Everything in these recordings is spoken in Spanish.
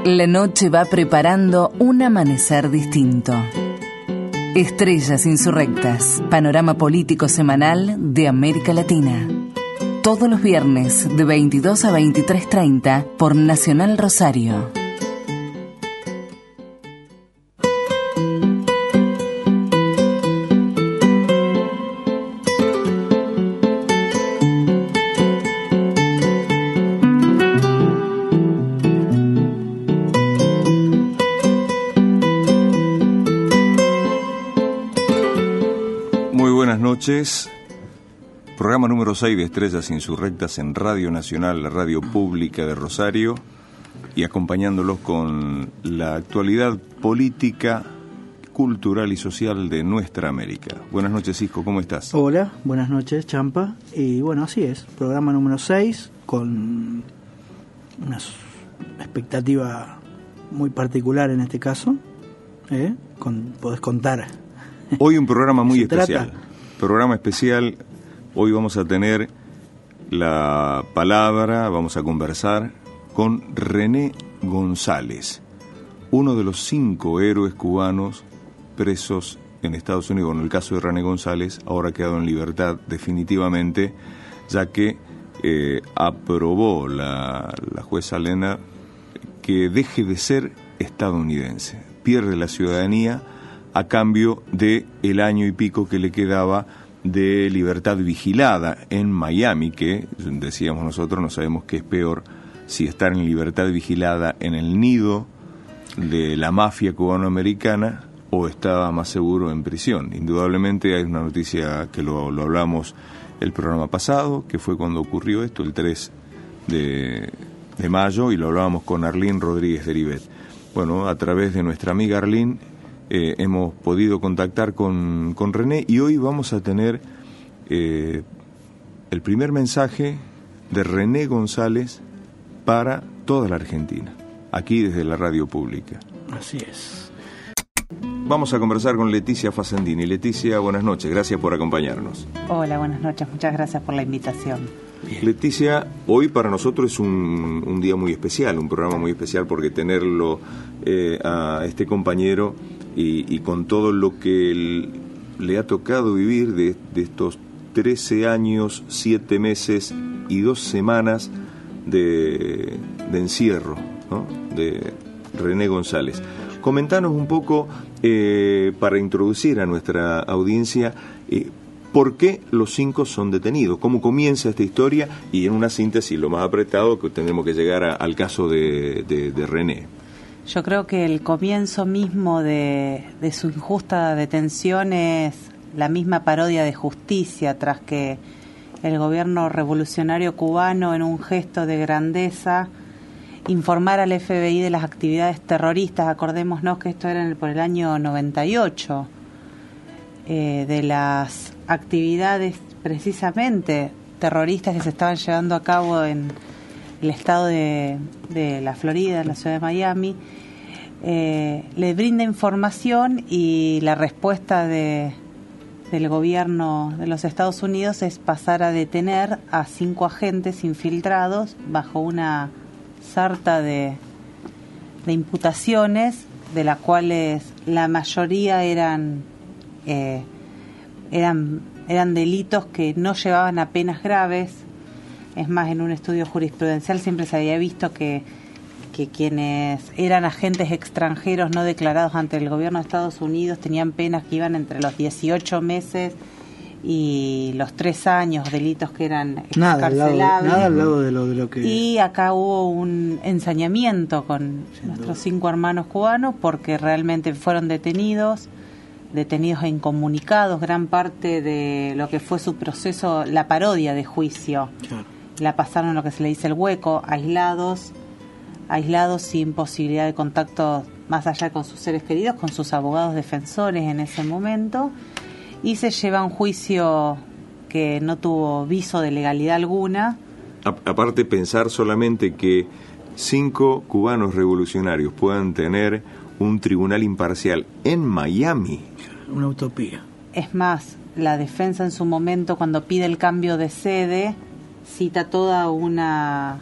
La noche va preparando un amanecer distinto. Estrellas insurrectas, panorama político semanal de América Latina. Todos los viernes de 22 a 23:30 por Nacional Rosario. Programa número 6 de Estrellas Insurrectas en Radio Nacional, la radio pública de Rosario, y acompañándolos con la actualidad política, cultural y social de nuestra América. Buenas noches, Cisco, ¿cómo estás? Hola, buenas noches, Champa. Y bueno, así es, programa número 6 con una expectativa muy particular en este caso. Podés contar. Hoy un programa muy especial. Programa especial. Hoy vamos a tener la palabra, vamos a conversar con René González, uno de los 5 héroes cubanos presos en Estados Unidos. En el caso de René González, ahora ha quedado en libertad definitivamente, ya que aprobó la jueza Lena que deje de ser estadounidense. Pierde la ciudadanía a cambio de el año y pico que le quedaba de libertad vigilada en Miami, que decíamos nosotros, no sabemos qué es peor, si estar en libertad vigilada en el nido de la mafia cubanoamericana o estaba más seguro en prisión. Indudablemente hay una noticia que lo hablamos el programa pasado, que fue cuando ocurrió esto, el 3 de mayo, y lo hablábamos con Arlene Rodríguez de Ribet. Bueno, a través de nuestra amiga Arlene hemos podido contactar con René, y hoy vamos a tener el primer mensaje de René González para toda la Argentina, aquí desde la radio pública. Así es. Vamos a conversar con Leticia Facendini. Leticia, buenas noches, gracias por acompañarnos. Hola, buenas noches, muchas gracias por la invitación. Bien. Leticia, hoy para nosotros es un día muy especial, un programa muy especial, porque tenerlo a este compañero y con todo lo que le ha tocado vivir de estos 13 años, 7 meses y 2 semanas de encierro, ¿no?, de René González. Comentanos un poco, para introducir a nuestra audiencia, ¿por qué los 5 son detenidos? ¿Cómo comienza esta historia? Y en una síntesis, lo más apretado, que tenemos que llegar al caso de René. Yo creo que el comienzo mismo de su injusta detención es la misma parodia de justicia, tras que el gobierno revolucionario cubano, en un gesto de grandeza, informara al FBI de las actividades terroristas. Acordémonos que esto era por el año 98, de las actividades precisamente terroristas que se estaban llevando a cabo en el estado de la Florida, en la ciudad de Miami. Le brinda información, y la respuesta del gobierno de los Estados Unidos es pasar a detener a 5 agentes infiltrados bajo una sarta de imputaciones, de las cuales la mayoría eran delitos que no llevaban a penas graves. Es más, en un estudio jurisprudencial siempre se había visto que quienes eran agentes extranjeros no declarados ante el gobierno de Estados Unidos tenían penas que iban entre los 18 meses y los 3 años, delitos que eran excarcelables. Nada al lado de lo que... Y acá hubo un ensañamiento con nuestros 5 hermanos cubanos, porque realmente fueron detenidos e incomunicados. Gran parte de lo que fue su proceso, la parodia de juicio, Claro. La pasaron lo que se le dice el hueco, aislados, sin posibilidad de contacto más allá con sus seres queridos, con sus abogados defensores en ese momento, y se lleva a un juicio que no tuvo viso de legalidad alguna. Aparte, pensar solamente que 5 cubanos revolucionarios puedan tener un tribunal imparcial en Miami. Una utopía. Es más, la defensa en su momento, cuando pide el cambio de sede, cita toda una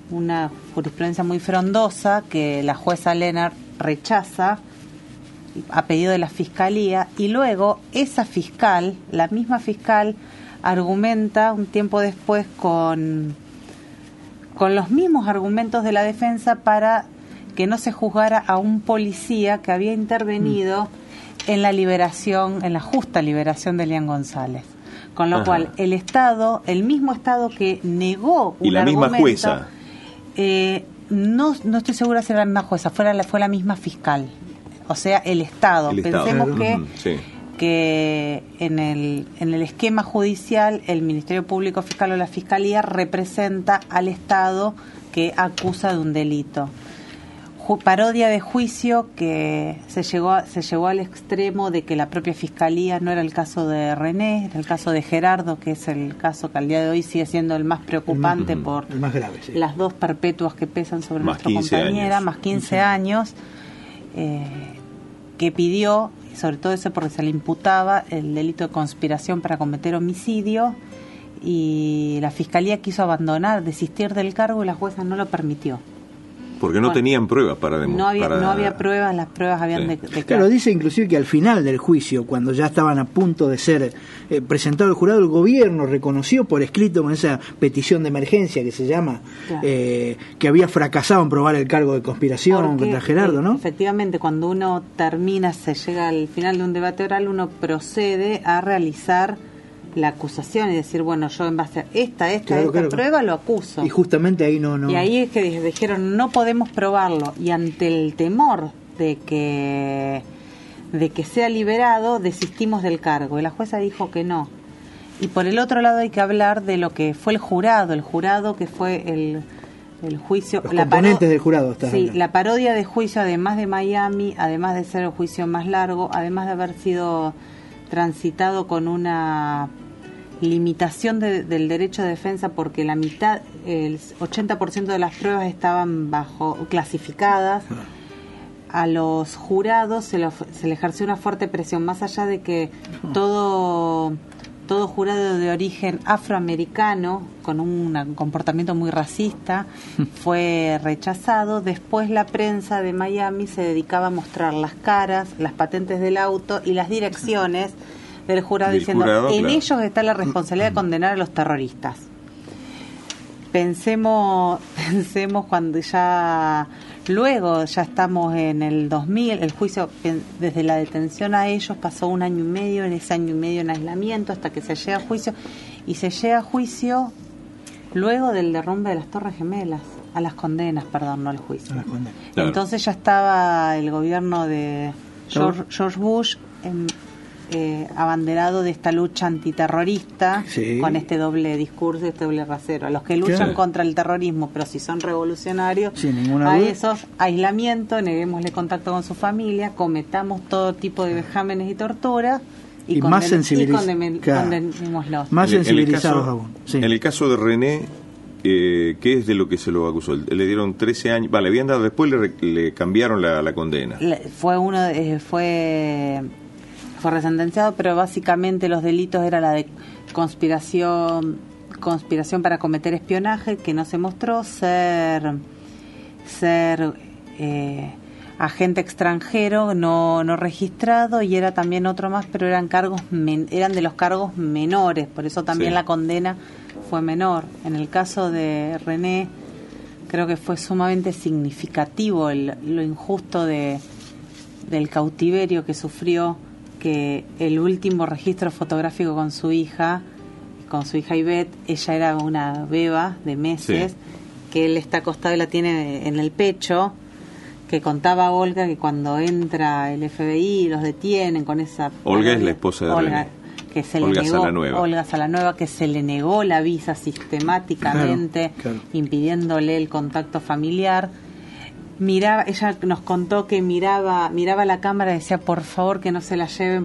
una jurisprudencia muy frondosa que la jueza Lennart rechaza a pedido de la Fiscalía, y luego esa fiscal, la misma fiscal, argumenta un tiempo después con los mismos argumentos de la defensa para que no se juzgara a un policía que había intervenido en la liberación, en la justa liberación de Elian González. Con lo cual, el Estado, el mismo Estado que negó un y la argumento, misma jueza. No estoy segura si era la misma jueza, fue la misma fiscal. O sea, el Estado. Pensemos que en el esquema judicial el Ministerio Público Fiscal o la Fiscalía representa al Estado que acusa de un delito. Parodia de juicio que se llevó al extremo de que la propia Fiscalía, no era el caso de René, era el caso de Gerardo, que es el caso que al día de hoy sigue siendo el más preocupante por el más grave, sí. Las 2 perpetuas que pesan sobre más nuestra compañera, años. más 15 años, que pidió, sobre todo eso porque se le imputaba el delito de conspiración para cometer homicidio, y la Fiscalía quiso desistir del cargo, y la jueza no lo permitió. Porque no tenían pruebas para demostrar. No había pruebas, las pruebas habían de Claro, dice inclusive que al final del juicio, cuando ya estaban a punto de ser presentado al jurado, el gobierno reconoció por escrito con esa petición de emergencia que se llama, claro, que había fracasado en probar el cargo de conspiración contra Gerardo, ¿no? Efectivamente, cuando uno se llega al final de un debate oral, uno procede a realizar la acusación y decir, bueno, yo en base a esta prueba lo acuso. Y justamente ahí no. Y ahí es que dijeron, no podemos probarlo. Y ante el temor de que sea liberado, desistimos del cargo. Y la jueza dijo que no. Y por el otro lado hay que hablar de lo que fue el jurado que fue el juicio. Los componentes del jurado. Sí, la parodia de juicio, además de Miami, además de ser el juicio más largo, además de haber sido transitado con una limitación del derecho de defensa, porque el 80% de las pruebas estaban clasificadas. A los jurados se le ejerció una fuerte presión, más allá de que todo jurado de origen afroamericano con un comportamiento muy racista fue rechazado. Después la prensa de Miami se dedicaba a mostrar las caras, las patentes del auto y las direcciones del jurado, diciendo, en ellos está la responsabilidad de condenar a los terroristas. Pensemos cuando luego ya estamos en el 2000, el juicio desde la detención a ellos pasó 1 año y medio, en ese año y medio en aislamiento hasta que se llega a juicio, y se llega a juicio luego del derrumbe de las Torres Gemelas, a las condenas, perdón, no al juicio. Claro. Entonces ya estaba el gobierno de George Bush abanderado de esta lucha antiterrorista, sí, con este doble discurso, este doble rasero. A los que luchan contra el terrorismo, pero si son revolucionarios, a esos aislamiento, neguémosle contacto con su familia, cometamos todo tipo de vejámenes y torturas y más condenémoslos. Más sensibilizados aún. Sí. En el caso de René, ¿qué es de lo que se lo acusó? Le dieron 13 años, le habían dado, después le cambiaron la condena. Fue resentenciado, pero básicamente los delitos era la de conspiración para cometer espionaje, que no se mostró, ser agente extranjero no registrado, y era también otro más, pero eran de los cargos menores, por eso también la condena fue menor. En el caso de René, creo que fue sumamente significativo lo injusto del cautiverio que sufrió, que el último registro fotográfico con su hija Ivette, ella era una beba de meses, que él está acostado y la tiene en el pecho, que contaba Olga que cuando entra el FBI los detienen con esa... Olga es la esposa de René. Olga Salanueva, que se le negó la visa sistemáticamente, impidiéndole el contacto familiar. Ella nos contó que miraba la cámara y decía, por favor que no se la lleven,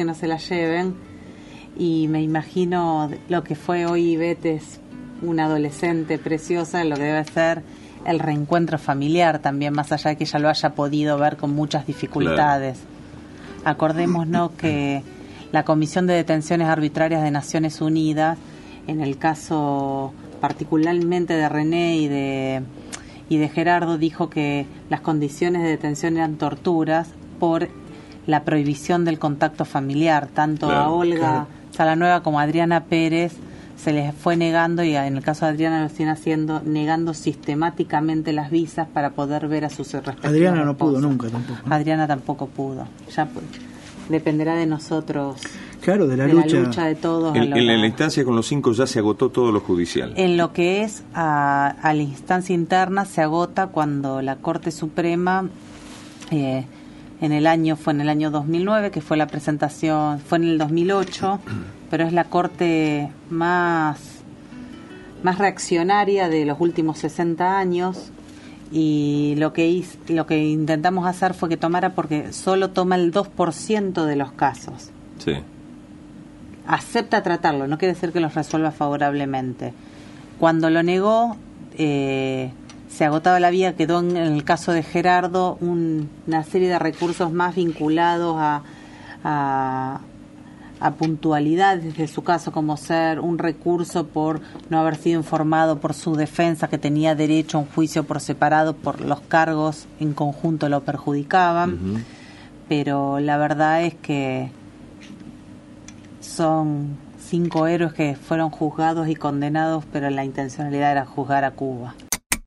y me imagino lo que fue hoy Ivette, es una adolescente preciosa, lo que debe ser el reencuentro familiar también, más allá de que ella lo haya podido ver con muchas dificultades. Acordémonos que la Comisión de Detenciones Arbitrarias de Naciones Unidas, en el caso particularmente de René y de Gerardo, dijo que las condiciones de detención eran torturas por la prohibición del contacto familiar, tanto a Olga Salanueva como a Adriana Pérez se les fue negando, y en el caso de Adriana lo siguen haciendo, negando sistemáticamente las visas para poder ver a sus respectivos Adriana no esposos. pudo nunca tampoco, ¿no? Adriana tampoco pudo. Ya dependerá de nosotros. Claro, de la lucha de todos. En la instancia con los 5 ya se agotó todo lo judicial. En lo que es a la instancia interna se agota cuando la Corte Suprema, fue en el año 2009, que fue la presentación, fue en el 2008, pero es la Corte más reaccionaria de los últimos 60 años, y lo que intentamos hacer fue que tomara, porque solo toma el 2% de los casos. Sí. Acepta tratarlo, no quiere decir que los resuelva favorablemente. Cuando lo negó, se agotaba la vía, quedó en el caso de Gerardo una serie de recursos más vinculados a puntualidades de su caso, como ser un recurso por no haber sido informado por su defensa, que tenía derecho a un juicio por separado, por los cargos en conjunto lo perjudicaban. Uh-huh. Pero la verdad es que son 5 héroes que fueron juzgados y condenados, pero la intencionalidad era juzgar a Cuba.